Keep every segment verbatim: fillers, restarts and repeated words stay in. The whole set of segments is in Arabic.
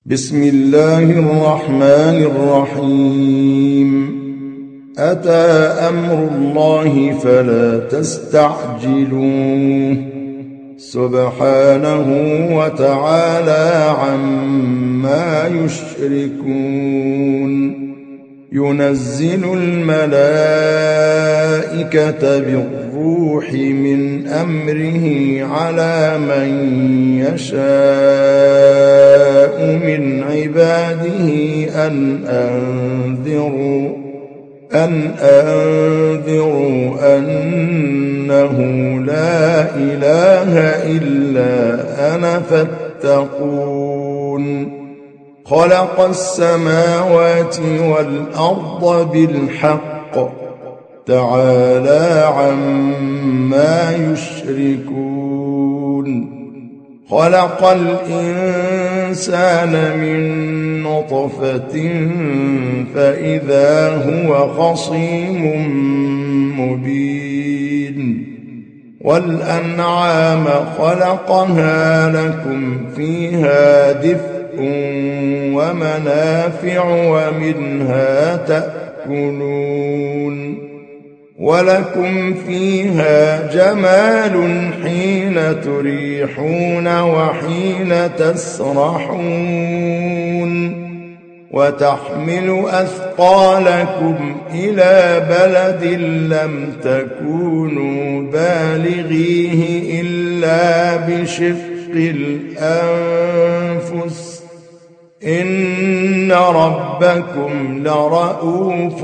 بسم الله الرحمن الرحيم أتى أمر الله فلا تستعجلوه سبحانه وتعالى عما يشركون ينزل الملائكة بالروح من أمره على من يشاء من عباده أن أنذروا أن أنذروا أنه لا إله إلا أنا فاتقون خلق السماوات والأرض بالحق تعالى عما يشركون خلق الإنسان من نطفة فإذا هو خصيم مبين والأنعام خلقها لكم فيها دفء ومنافع ومنها تأكلون ولكم فيها جمال حين تريحون وحين تسرحون وتحمل أثقالكم إلى بلد لم تكونوا بالغيه إلا بشق الأنفس إن ربكم لرؤوف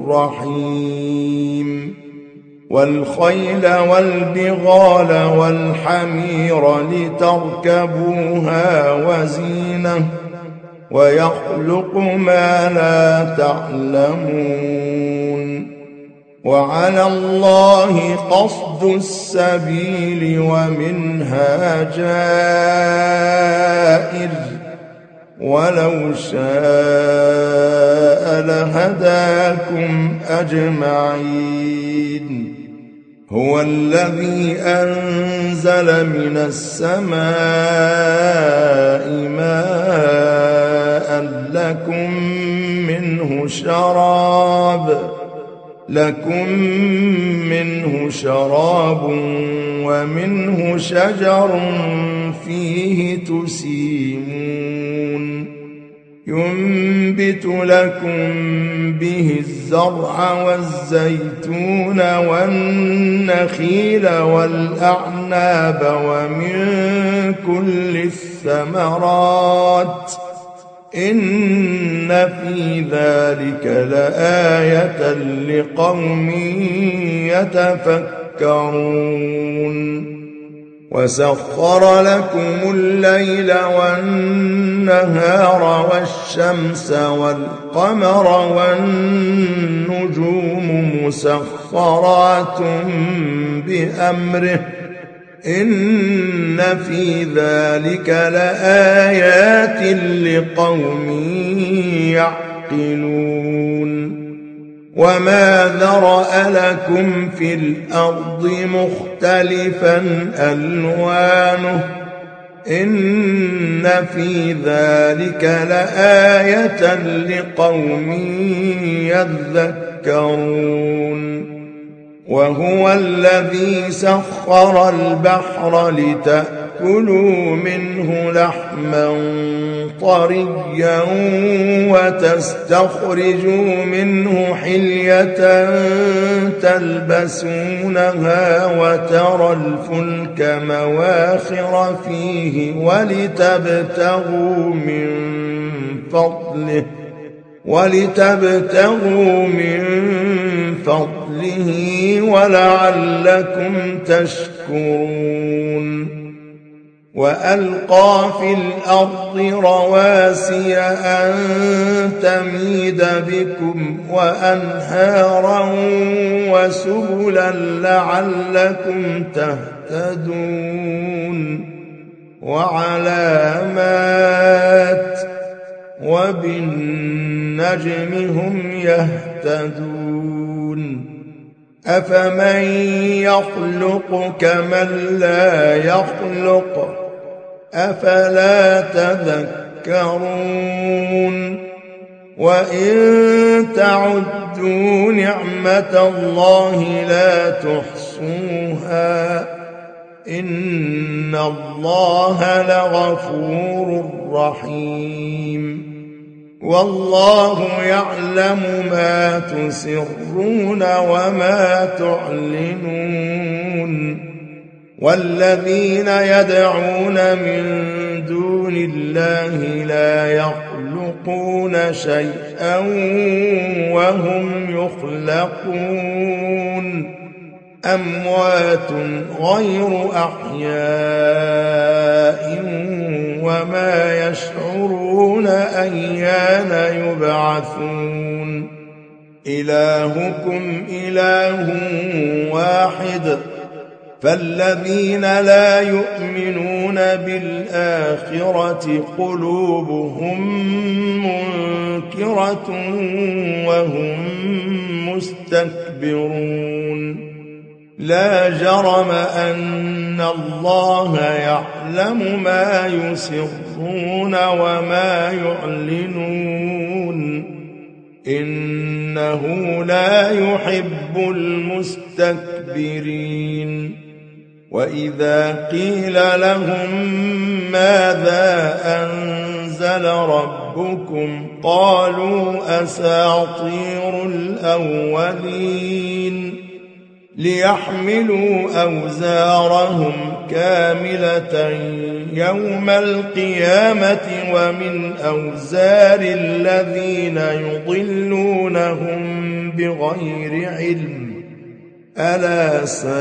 رحيم والخيل والبغال والحمير لتركبوها وزينة ويخلق ما لا تعلمون وعلى الله قصد السبيل ومنها جائر ولو شاء لهداكم أجمعين هو الذي أنزل من السماء ماء لكم منه شراب لكم منه شراب ومنه شجر فيه تسيمون ينبت لكم به الزرع والزيتون والنخيل والأعناب ومن كل الثمرات إن في ذلك لآية لقوم يتفكرون وسخر لكم الليل والنهار والشمس والقمر والنجوم مسخرات بأمره إن في ذلك لآيات لقوم يعقلون وما ذرأ لكم في الأرض مختلفا ألوانه إن في ذلك لآية لقوم يذكرون وهو الذي سخر البحر لتأكلوا منه لحما طريا وتستخرجوا منه حلية تلبسونها وترى الفلك مواخر فيه ولتبتغوا من فضله ولتبتغوا من فضله ولعلكم تشكرون وألقى في الأرض رواسي أن تميد بكم وأنهارا وسبلا لعلكم تهتدون وعلامات وبالنجم هم يهتدون أفمن يخلق كمن لا يخلق أفلا تذكرون تذكرون وإن تعدوا نعمة الله لا تحصوها إن الله لغفور رحيم والله يعلم ما تسرون وما تعلنون والذين يدعون من دون الله لا يخلقون شيئا وهم يخلقون أموات غير أحياء وما يشعرون أيان يبعثون إلهكم إله واحد فالذين لا يؤمنون بالآخرة قلوبهم منكرة وهم مستكبرون لا جرم أن الله يعلم ما يسرون وما يعلنون إنه لا يحب المستكبرين وإذا قيل لهم ماذا أنزل ربكم قالوا أساطير الأولين ليحملوا أوزارهم كاملة يوم القيامة ومن أوزار الذين يضلونهم بغير علم ألا ساء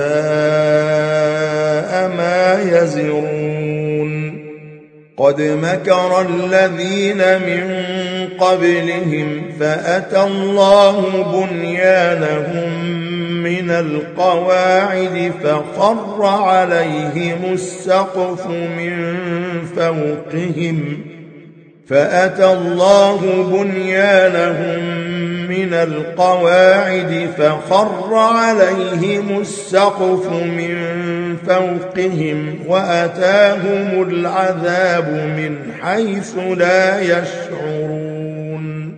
ما يزرون قد مكر الذين من قبلهم فأتى الله بنيانهم من القواعد فخر عليهم السقف من فوقهم فأتى الله بنيانهم من القواعد فخر عليهم السقف من فوقهم وأتاهم العذاب من حيث لا يشعرون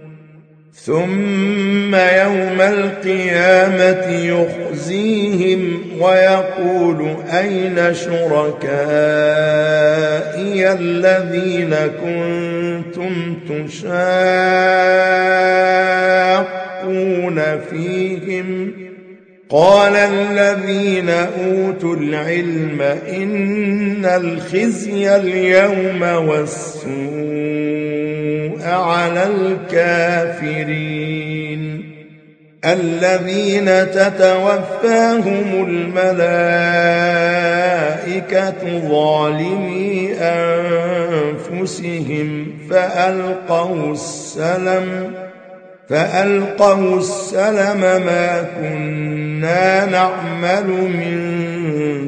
ثم يوم القيامة يخزيهم ويقول أين شركائي الذين كنتم تشاقون فيهم قال الذين أوتوا العلم إن الخزي اليوم والسوء على الكافرين الذين تتوفاهم الملائكة ظالمي أنفسهم فألقوا السلم فألقوا السلم ما كنا نعمل من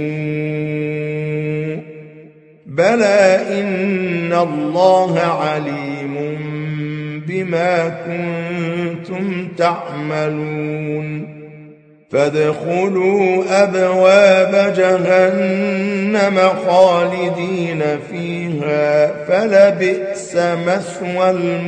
سوء بلى إن الله عليم بما كنتم تعملون فادخلوا أبواب جهنم خالدين فيها فلبئس مثوى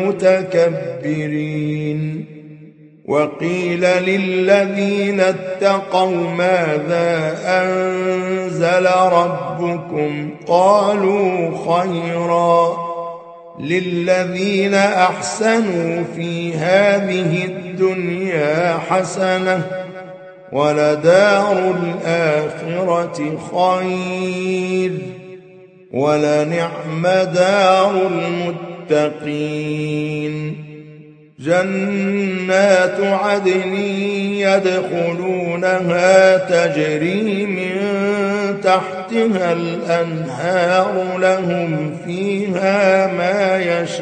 المتكبرين وقيل للذين اتقوا ماذا أنزل ربكم قالوا خيرا للذين أحسنوا في هذه الدنيا حسنة ولدار الآخرة خير ولنعم دار المتقين جنات عدن يدخلونها تجري من تحتها الأنهار لهم فيها ما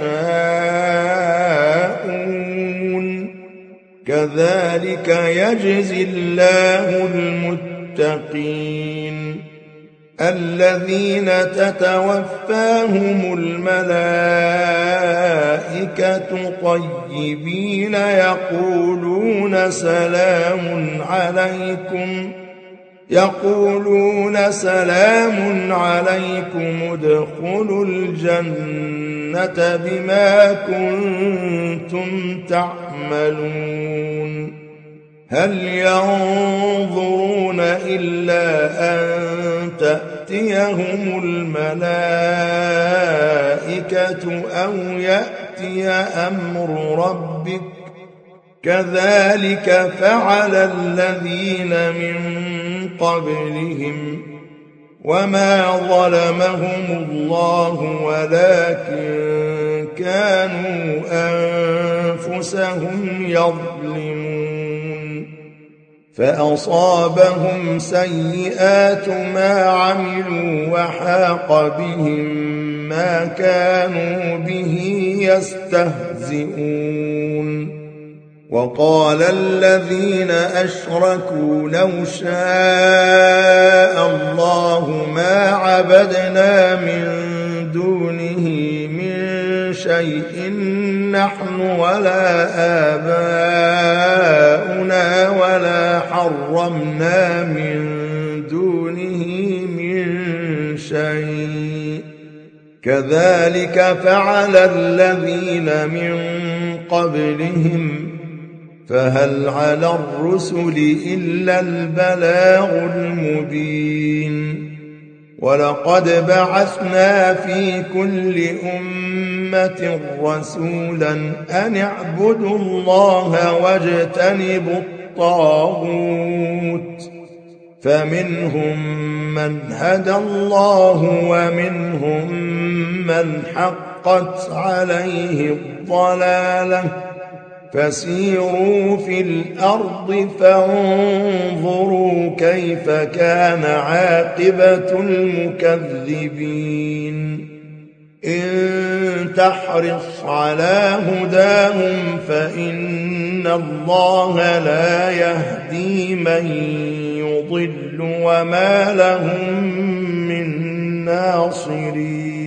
يشاءون كذلك يجزي الله المتقين الذين تتوفاهم الملائكة طيبين يقولون سلام عليكم يقولون سلام عليكم ادخلوا الجنة بما كنتم تعملون هل ينظرون إلا أن تأتيهم الملائكة أو يأتي أمر ربك كذلك فعل الذين من قبلهم وما ظلمهم الله ولكن كانوا أنفسهم يظلمون فأصابهم سيئات ما عملوا وحاق بهم ما كانوا به يستهزئون وقال الذين أشركوا لو شاء الله ما عبدنا من دونه من شيء نحن ولا آباؤنا ولا حرمنا من دونه من شيء كذلك فعل الذين من قبلهم فهل على الرسل إلا البلاغ المبين ولقد بعثنا في كل أمة رسولا أن اعبدوا الله واجتنبوا الطاغوت فمنهم من هدى الله ومنهم من حقت عليه الضلالة فسيروا في الأرض فانظروا كيف كان عاقبة المكذبين إن تحرص على هداهم فإن الله لا يهدي من يضل وما لهم من ناصرين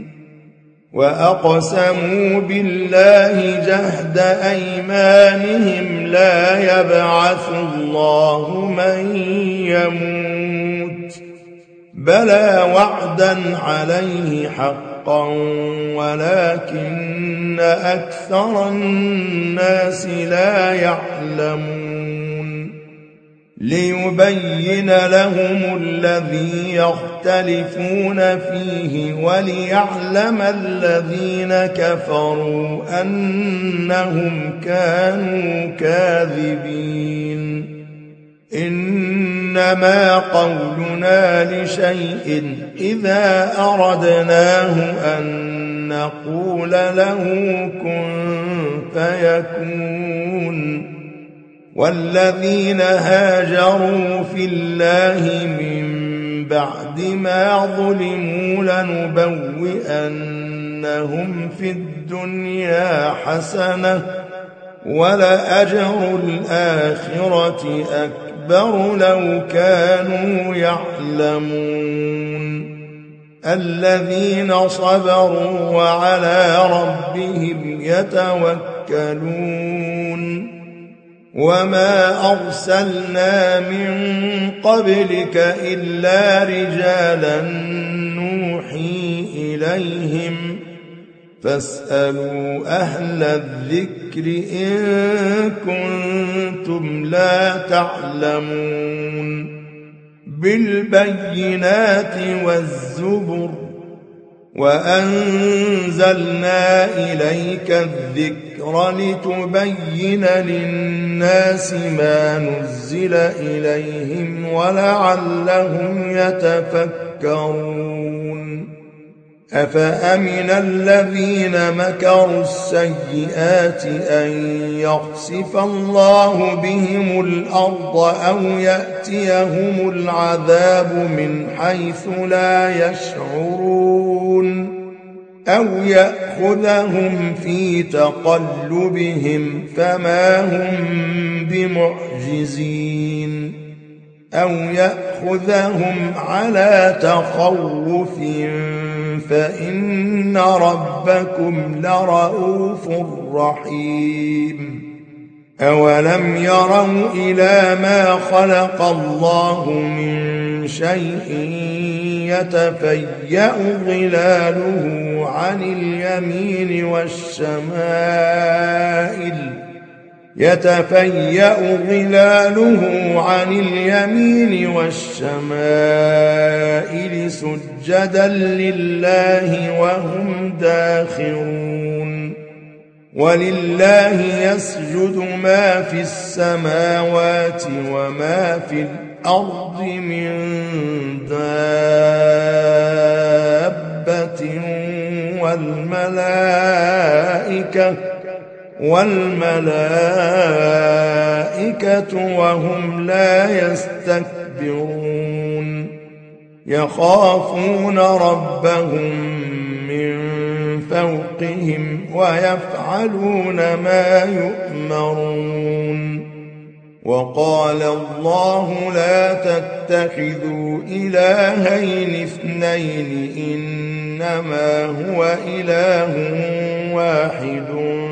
وأقسموا بالله جهد أيمانهم لا يبعث الله من يموت بلى وعدا عليه حقا ولكن أكثر الناس لا يعلمون ليبين لهم الذي يختلفون فيه وليعلم الذين كفروا أنهم كانوا كاذبين إنما قولنا لشيء إذا أردناه أن نقول له كن فيكون والذين هاجروا في الله من بعد ما ظلموا لنبوئنهم في الدنيا حسنة ولأجر الآخرة أكبر لو كانوا يعلمون الذين صبروا وعلى ربهم يتوكلون وما أرسلنا من قبلك إلا رجالا نوحي إليهم فاسألوا أهل الذكر إن كنتم لا تعلمون بالبينات والزبر وأنزلنا إليك الذكر لتبين للناس ما نزل إليهم ولعلهم يتفكرون أفأمن الذين مكروا السيئات أن يخسف الله بهم الأرض أو يأتيهم العذاب من حيث لا يشعرون أو يأخذهم في تقلبهم فما هم بمعجزين أو يأخذهم على تخوف فإن ربكم لرؤوف رحيم أولم يروا إلى ما خلق الله من شيء يتفيأ ظلاله عن اليمين والشمائل يتفيأ ظلاله عن اليمين والشمائل سجدا لله وهم داخرون ولله يسجد ما في السماوات وما في الأرض من دابة والملائكة والملائكة وهم لا يستكبرون يخافون ربهم من فوقهم ويفعلون ما يؤمرون وقال الله لا تتخذوا إلهين اثنين إنما هو إله واحد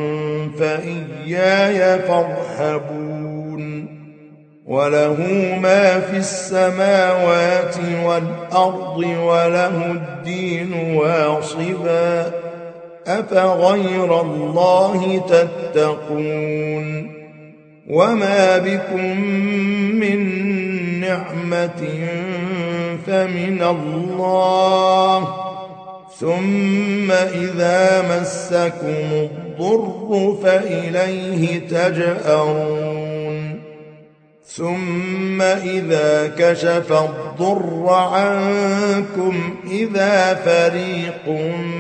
فإياي فارهبون وله ما في السماوات والأرض وله الدين واصبا أفغير الله تتقون وما بكم من نعمة فمن الله ثم إذا مسكم الضر فإليه تجأرون ثم إذا كشف الضر عنكم إذا فريق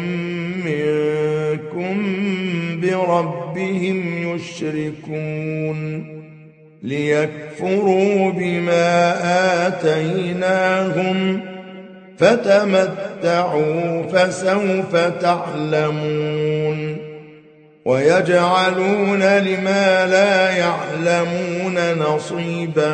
منكم بربهم يشركون ليكفروا بما آتيناهم فتمتعوا فسوف تعلمون ويجعلون لما لا يعلمون نصيبا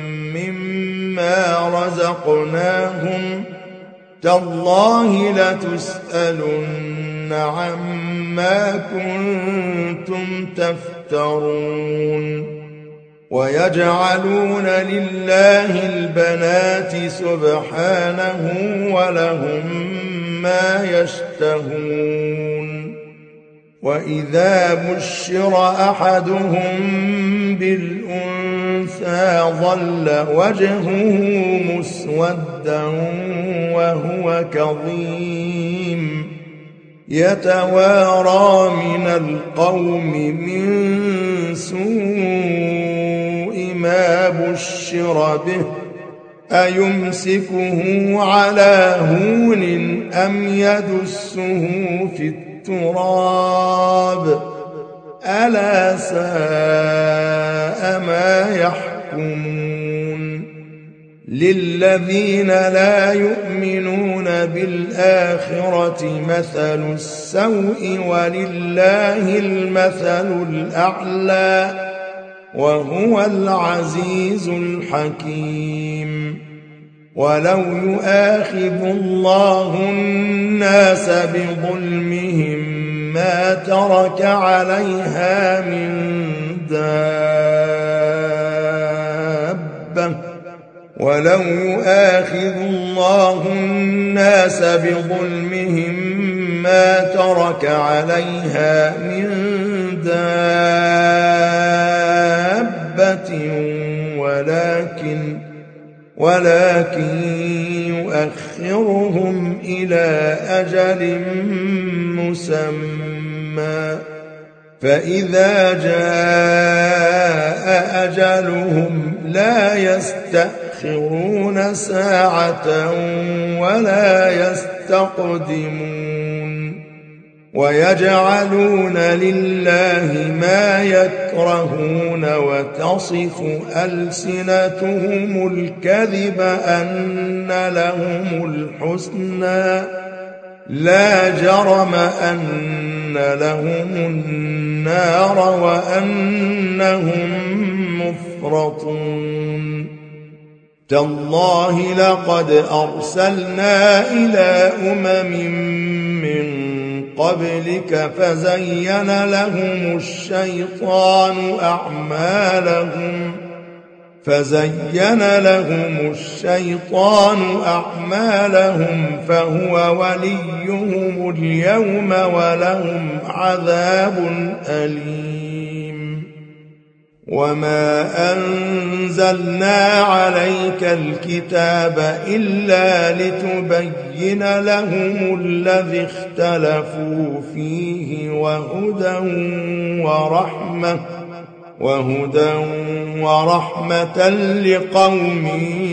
مما رزقناهم تالله لتسألن عما كنتم تفترون ويجعلون لله البنات سبحانه ولهم ما يشتهون وإذا بشر أحدهم بالأنثى ظل وجهه مسودا وهو كظيم يتوارى من القوم من سوء ما بشر به أيمسكه على هون أم يدسه في التراب ألا ساء ما يحكمون للذين لا يؤمنون بالآخرة مثل السوء ولله المثل الأعلى وهو العزيز الحكيم ولو يؤاخذ الله الناس بظلمهم ما ترك عليها من دابة ولو يؤاخذ الله الناس بظلمهم ما ترك عليها من دابة ولكن ولكن يؤخرهم إلى أجل مسمى فإذا جاء أجلهم لا يستأخرون ساعة ولا يستقدمون ويجعلون لله ما يكرهون وتصف ألسنتهم الكذب أن لهم الحسنى لا جرم أن لهم النار وأنهم مفرطون تالله لقد أرسلنا إلى أمم من قبلك فزين لهم الشيطان أعمالهم فزين لهم الشيطان أعمالهم فهو وليهم اليوم ولهم عذاب أليم. وما أنزلنا عليك الكتاب إلا لتبين لهم الذي اختلفوا فيه وهدى ورحمة وهدى ورحمة لقوم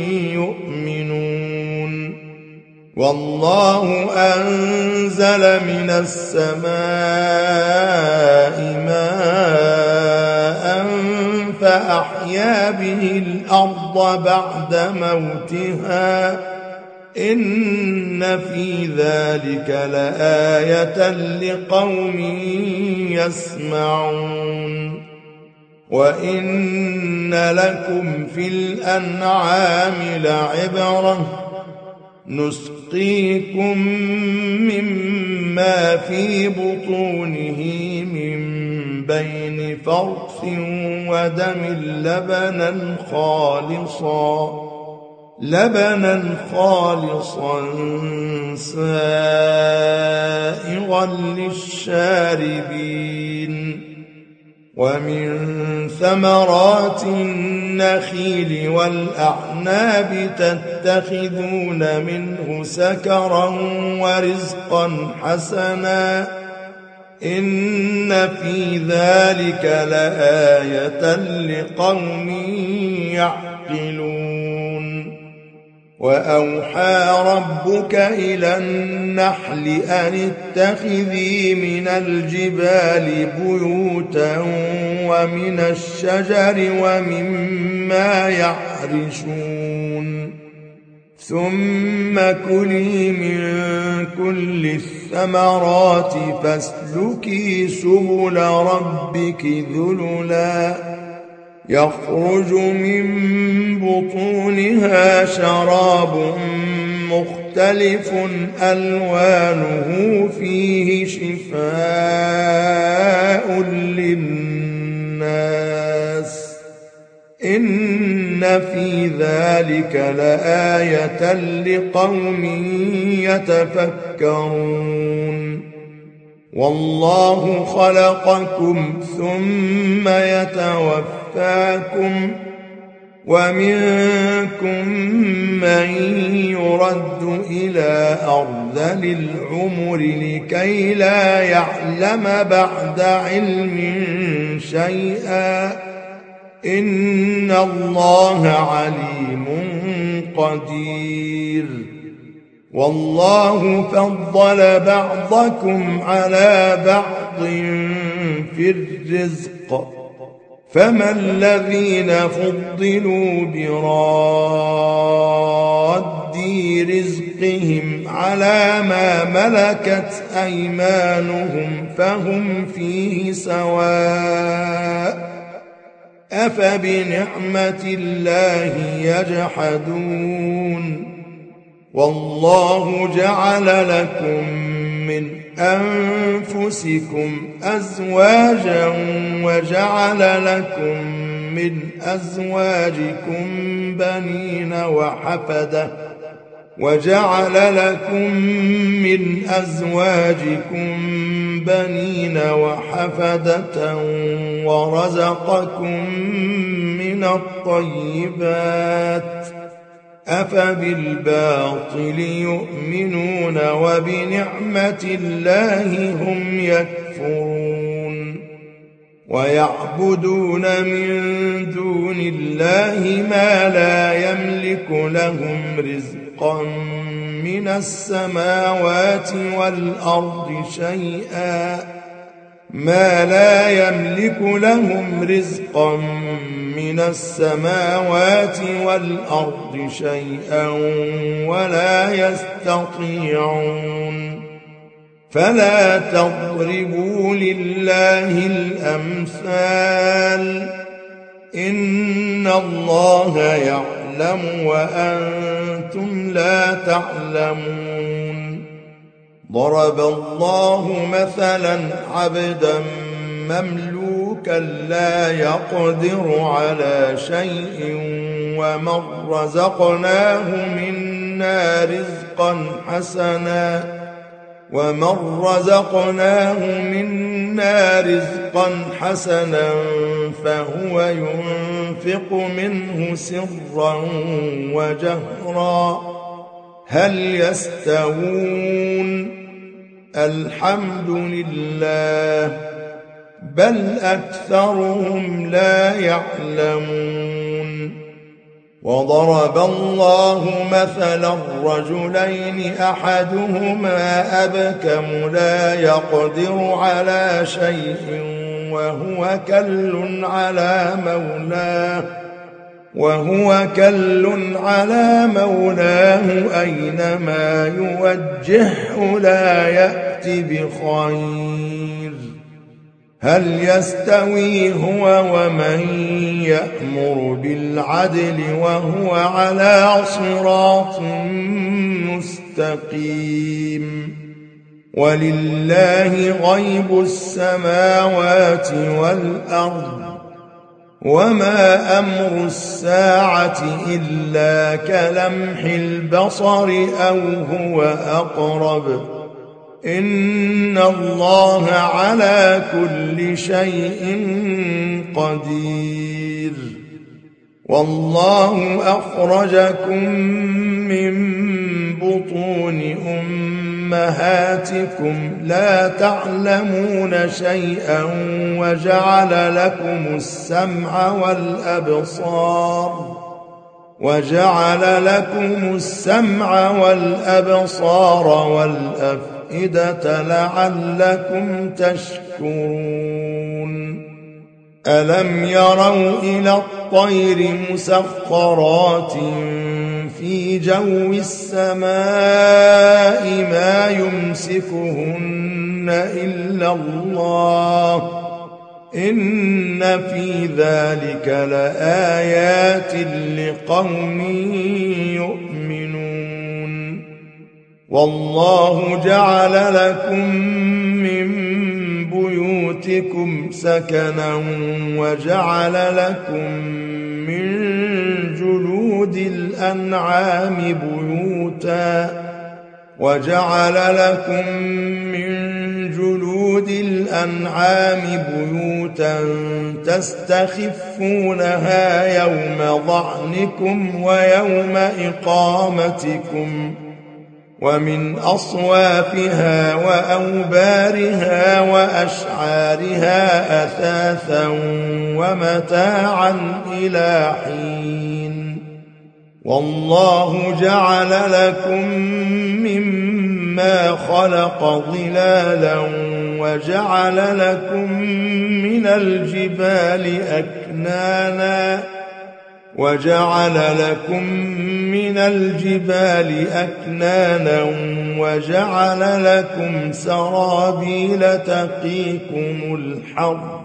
يؤمنون. والله أنزل من السماء ماء فأحيا به الأرض بعد موتها إن في ذلك لآية لقوم يسمعون. وإن لكم في الأنعام لعبرة نسقيكم مما في بطونه من بين فرث ودم لبنا خالصا لبنا خالصا سائغا للشاربين. ومن ثمرات النخيل والأعناب تتخذون منه سكرا ورزقا حسنا إن في ذلك لآية لقوم يعقلون. وأوحى ربك إلى النحل أن اتخذي من الجبال بيوتا ومن الشجر ومما يعرشون ثم كلي من كل الثمرات فاسلكي سبل ربك ذللا يخرج من بطونها شراب مختلف ألوانه فيه شفاء للناس إن في ذلك لآية لقوم يتفكرون. والله خلقكم ثم يتوفاكم ومنكم من يرد إلى أرذل العمر لكي لا يعلم بعد علم شيئا إن الله عليم قدير. والله فضل بعضكم على بعض في الرزق فما الذين فضلوا براد رزقهم على ما ملكت أيمانهم فهم فيه سواء أفبنعمة الله يجحدون. والله جعل لكم من أنفسكم أزواجا وجعل لكم من أزواجكم بنين وحفدة وجعل لكم من أزواجكم بنين وحفدة ورزقكم من الطيبات أفبالباطل يؤمنون وبنعمة الله هم يكفرون. ويعبدون من دون الله ما لا يملك لهم رزقا من السماوات والأرض شيئا ما لا يملك لهم رزقا من السماوات والأرض شيئا ولا يستطيعون. فلا تضربوا لله الأمثال إن الله يعلم وأنتم لا تعلمون. ضرب الله مثلا عبدا مملوكا كلا يقدر على شيء ومن رزقناه منا رزقا حسنا ومن رزقناه منا رزقا حسنا فهو ينفق منه سرا وجهرا هل يستوون الحمد لله بل أكثرهم لا يعلمون وضرب الله مثلا رجلين أحدهما أبكم لا يقدر على شيء وهو كل على مولاه وهو كل على مولاه أينما يوجهه لا يأتي بخير هل يستوي هو ومن يأمر بالعدل وهو على صراط مستقيم ولله غيب السماوات والأرض وما أمر الساعة إلا كلمح البصر أو هو أقرب إن الله على كل شيء قدير والله أخرجكم من بطون أمهاتكم لا تعلمون شيئا وجعل لكم السمع والأبصار وجعل لكم السمع والأبصار والأفئدة لعلكم تشكرون ألم يروا إلى الطير مسخرات في جو السماء ما يمسكهن إلا الله إن في ذلك لآيات لقوم يؤمنون والله جعل لكم من بيوتكم سكنا وجعل لكم من جلود الأنعام بيوتا وجعل لكم من جلود الأنعام بيوتا تستخفونها يوم ظعنكم ويوم إقامتكم ومن أصوافها وأوبارها وأشعارها أثاثا ومتاعا إلى حين والله جعل لكم مما خلق ظلالا وجعل لكم من الجبال أكنانا وجعل لكم من الجبال أكنانا وجعل لكم سرابيل تقيكم الحر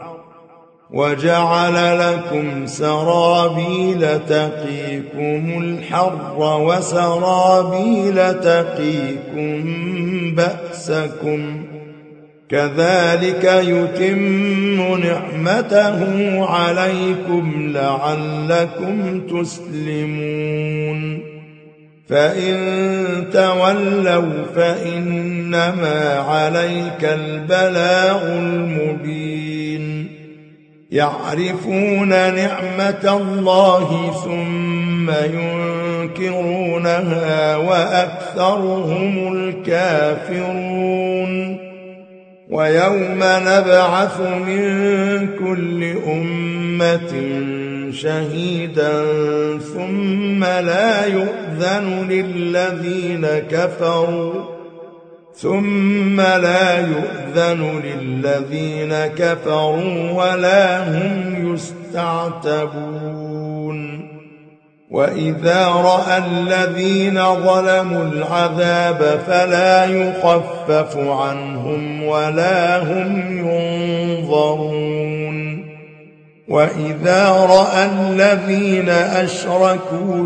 وجعل لكم سرابيل تقيكم الحر وسرابيل تقيكم بأسكم كذلك يتم نعمته عليكم لعلكم تسلمون فإن تولوا فإنما عليك البلاغ المبين يعرفون نعمة الله ثم ينكرونها وأكثرهم الكافرون ويوم نبعث من كل أمة شهيدا ثم لا يؤذن للذين كفروا ثم لا يؤذن للذين كفروا ولا هم يستعتبون وإذا رأى الذين ظلموا العذاب فلا يخفف عنهم ولا هم ينظرون وإذا رأى الذين أشركوا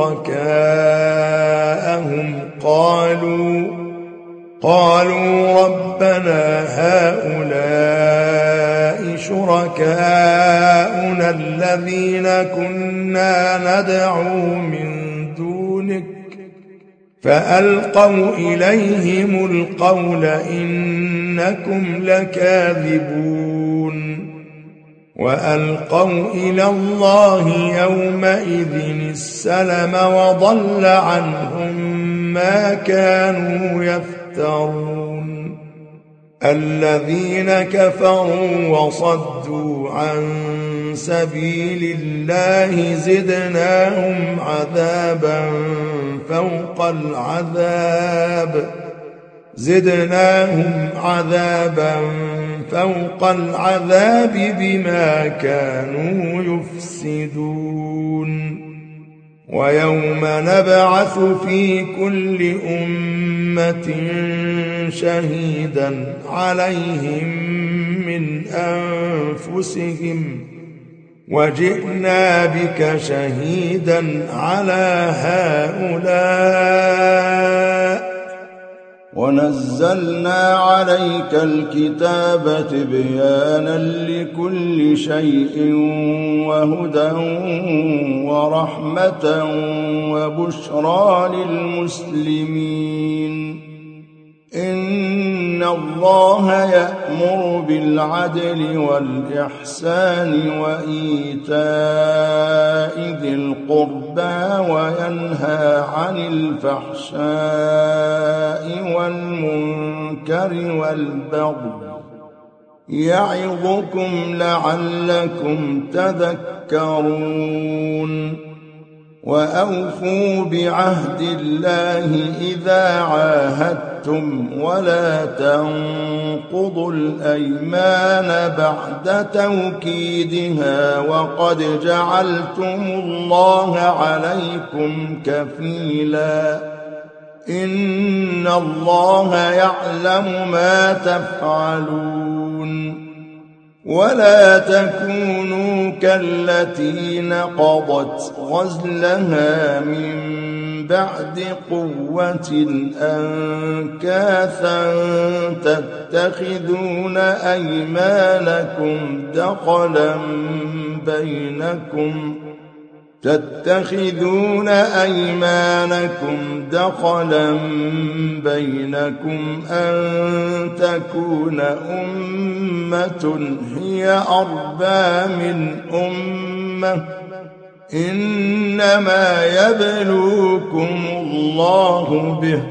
شركاءهم قالوا قالوا ربنا هؤلاء شركاؤنا الذين كنا ندعو من دونك فألقوا إليهم القول إنكم لكاذبون وألقوا إلى الله يومئذ السلم وضل عنهم ما كانوا يفترون الذين كفروا وصدوا عن سبيل الله زدناهم عذابا فوق العذاب زدناهم عذابا فوق العذاب بما كانوا يفسدون ويوم نبعث في كل أمة شهيدا عليهم من أنفسهم وجئنا بك شهيدا على هؤلاء ونزلنا عليك الكتاب تبيانا لكل شيء وهدى ورحمة وبشرى للمسلمين إن الله يأمر بالعدل والإحسان وإيتاء ذي القربى وينهى عن الفحشاء والمنكر والبغي يعظكم لعلكم تذكرون وأوفوا بعهد الله إذا عاهدتم ولا تنقضوا الأيمان بعد توكيدها وقد جعلتم الله عليكم كفيلا إن الله يعلم ما تفعلون ولا تكونوا كالتي نقضت غزلها من بعد قوة أنكاثا تتخذون أيمانكم دخلا بينكم تتخذون أيمانكم دخلا بينكم أن تكون أمة هي أربى من أمة إنما يبلوكم الله به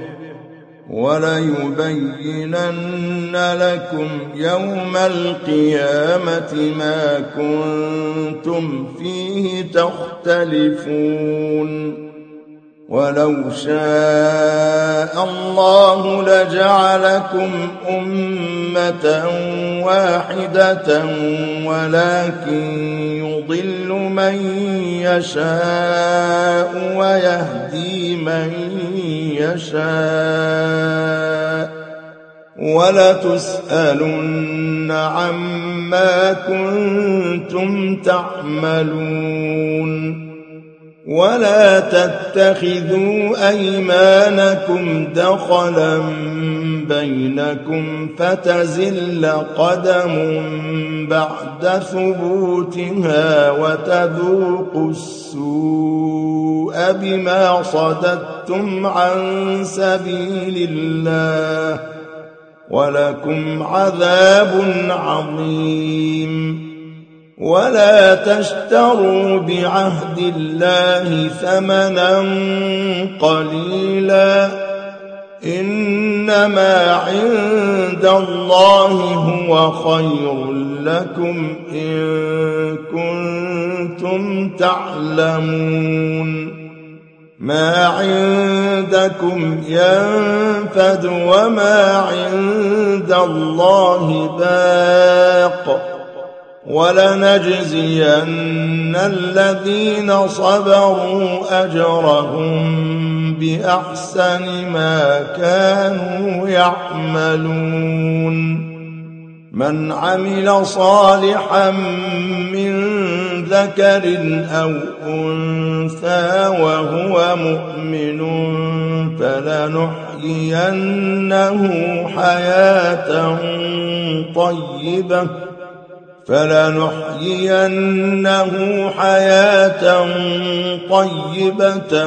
وليبينن لكم يوم القيامة ما كنتم فيه تختلفون ولو شاء الله لجعلكم أمة واحدة ولكن يضل من يشاء ويهدي من يشاء ولتسألن عما كنتم تعملون ولا تتخذوا أيمانكم دخلا بينكم فتزل قدم بعد ثبوتها وتذوقوا السوء بما صددتم عن سبيل الله ولكم عذاب عظيم ولا تشتروا بعهد الله ثمنا قليلا إنما عند الله هو خير لكم إن كنتم تعلمون ما عندكم ينفد وما عند الله باق ولنجزين الذين صبروا أجرهم بأحسن ما كانوا يعملون من عمل صالحا من ذكر أو أنثى وهو مؤمن فلنحيينه حياة طيبة فلنحيينه حياة طيبة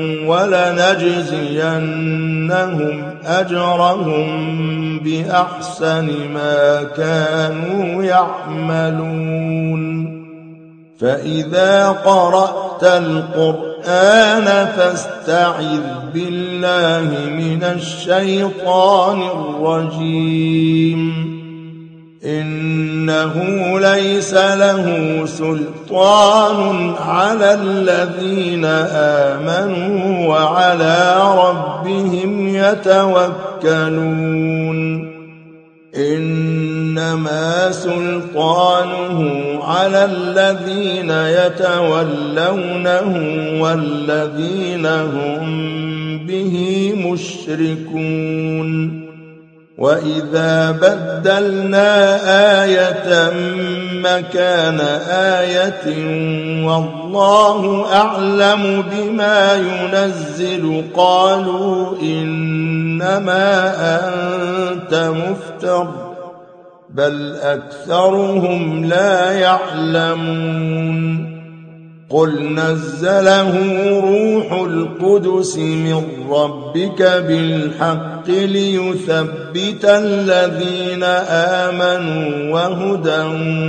ولنجزينهم أجرهم بأحسن ما كانوا يعملون فإذا قرأت القرآن فاستعذ بالله من الشيطان الرجيم إنه ليس له سلطان على الذين آمنوا وعلى ربهم يتوكلون إنما سلطانه على الذين يتولونه والذين هم به مشركون وإذا بدلنا آية مكان آية والله أعلم بما ينزل قالوا إنما أنت مفتر بل أكثرهم لا يعلمون قل نزله روح القدس من ربك بالحق ليثبت الذين آمنوا وهدى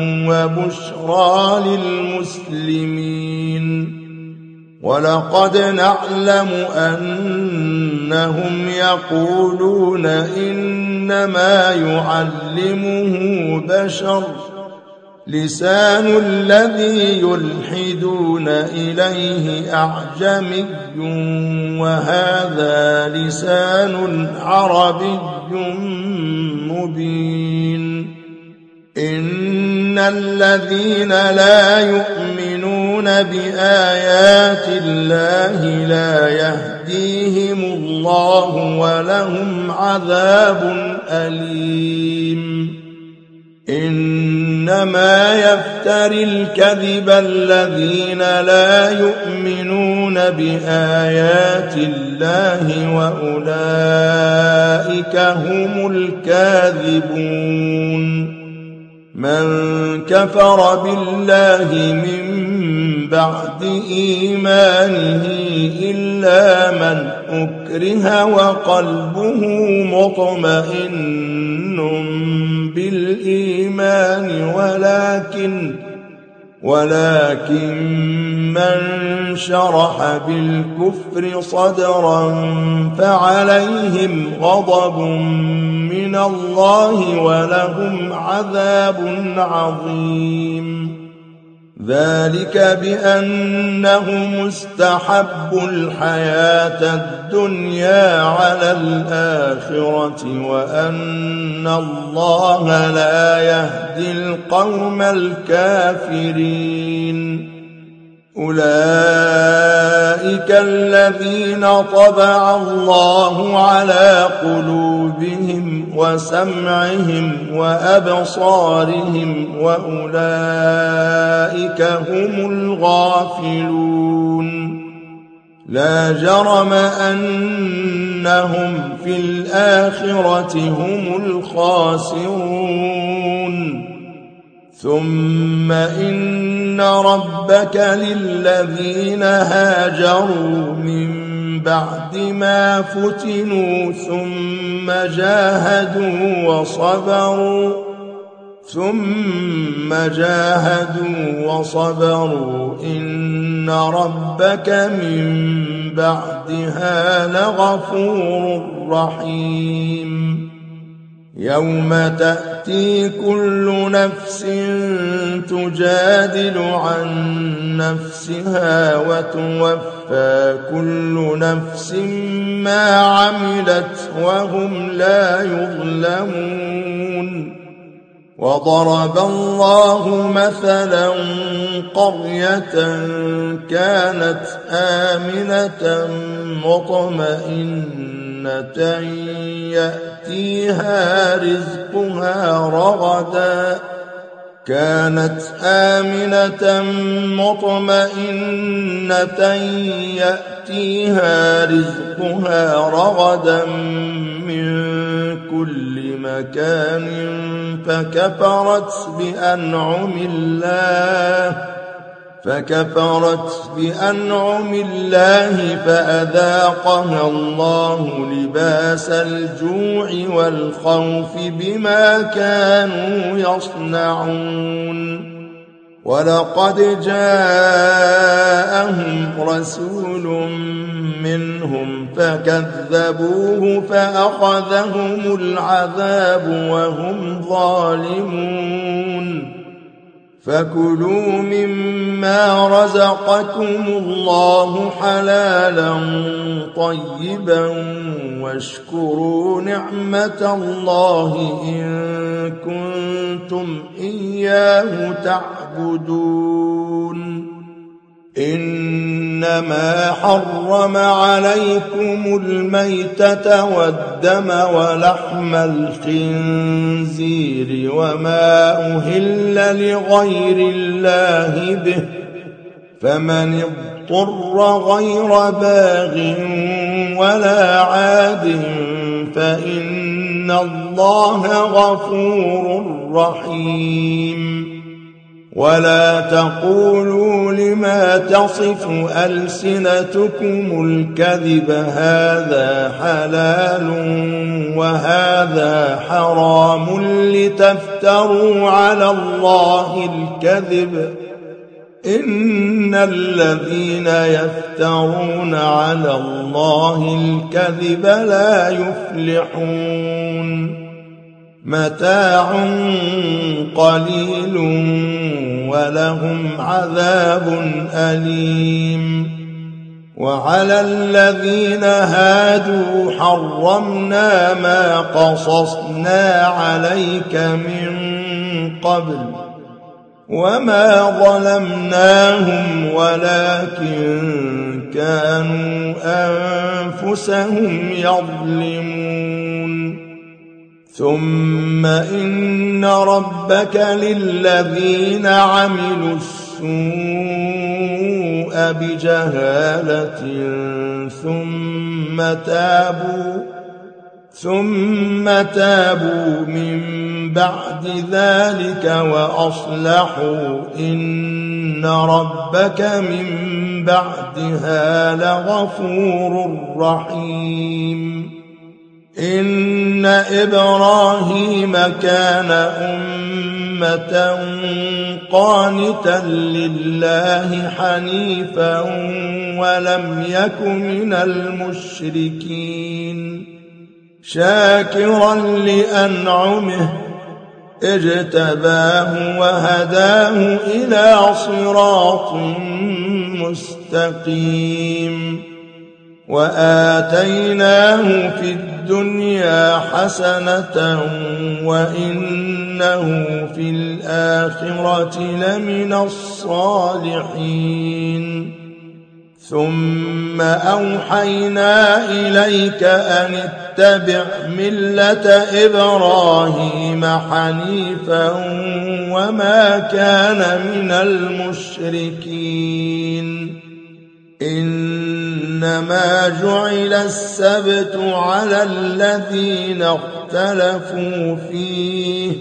وبشرى للمسلمين ولقد نعلم أنهم يقولون إنما يعلمه بشر لسان الذي يلحدون إليه أعجمي وهذا لسان عربي مبين إن الذين لا يؤمنون بآيات الله لا يهديهم الله ولهم عذاب أليم إنما يفتري الكذب الذين لا يؤمنون بآيات الله وأولئك هم الكاذبون من كفر بالله من بعد إيمانه إلا من أكره وقلبه مطمئن بالإيمان ولكن ولكن من شرح بالكفر صدرا فعليهم غضب من الله ولهم عذاب عظيم ذلك بأنهم استحبوا الحياة الدنيا على الآخرة وأن الله لا يهدي القوم الكافرين أولئك الذين طبع الله على قلوبهم وسمعهم وأبصارهم وأولئك هم الغافلون لا جرم أنهم في الآخرة هم الخاسرون ثم إن ربك للذين هاجروا من بعد ما فتنوا ثم جاهدوا وصبروا ثم جاهدوا وصبروا إن ربك من بعدها لغفور رحيم يوم تأتي كل نفس تجادل عن نفسها وتوفى كل نفس ما عملت وهم لا يظلمون وضرب الله مثلا قرية كانت آمنة مطمئنة يأتيها رزقها رغدا كانت آمنة مطمئنة يأتيها رزقها رغدا من كل مكان فكفرت بأنعم الله فكفرت بأنعم الله فأذاقها الله لباس الجوع والخوف بما كانوا يصنعون. ولقد جاءهم رسول منهم فكذبوه فأخذهم العذاب وهم ظالمون. فكلوا مما رزقكم الله حلالا طيبا واشكروا نعمة الله إن كنتم إياه تعبدون. إنما حرم عليكم الميتة والدم ولحم الخنزير وما أهل لغير الله به فمن اضطر غير باغ ولا عاد فإن الله غفور رحيم. ولا تقولوا لما تصف ألسنتكم الكذب هذا حلال وهذا حرام لتفتروا على الله الكذب إن الذين يفترون على الله الكذب لا يفلحون. متاع قليل ولهم عذاب أليم. وعلى الذين هادوا حرمنا ما قصصنا عليك من قبل وما ظلمناهم ولكن كانوا أنفسهم يظلمون. ثم إن ربك للذين عملوا السوء بجهالة ثم تابوا ثم تابوا من بعد ذلك وأصلحوا إن ربك من بعدها لغفور رحيم. إن إبراهيم كان أمة قانتا لله حنيفا ولم يك من المشركين شاكرا لأنعمه اجتباه وهداه إلى صراط مستقيم. وآتيناه في الدنيا حسنة وإنه في الآخرة لمن الصالحين. ثم أوحينا إليك أن اتبع ملة إبراهيم حنيفا وما كان من المشركين. إنما جعل السبت على الذين اختلفوا فيه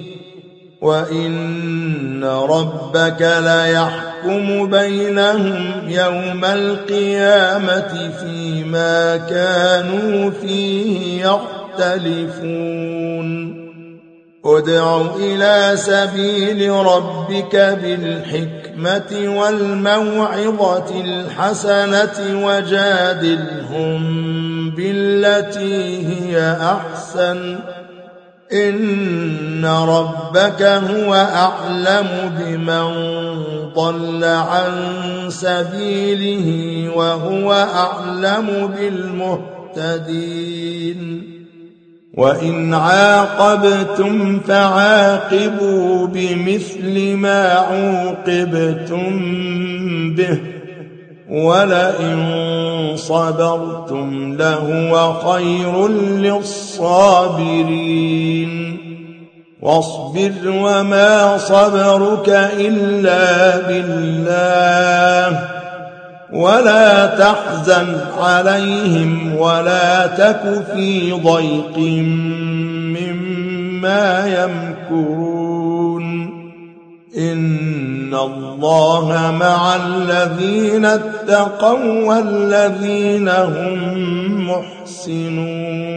وإن ربك ليحكم بينهم يوم القيامة فيما كانوا فيه يختلفون. ادع إلى سبيل ربك بالحكمة والموعظة الحسنة وجادلهم بالتي هي أحسن إن ربك هو أعلم بمن ضل عن سبيله وهو أعلم بالمهتدين. وإن عاقبتم فعاقبوا بمثل ما عوقبتم به ولئن صبرتم لهو خير للصابرين. واصبر وما صبرك إلا بالله ولا تحزن عليهم ولا تك في ضيق ما يمكرون إن الله مع الذين اتقوا والذين هم محسنون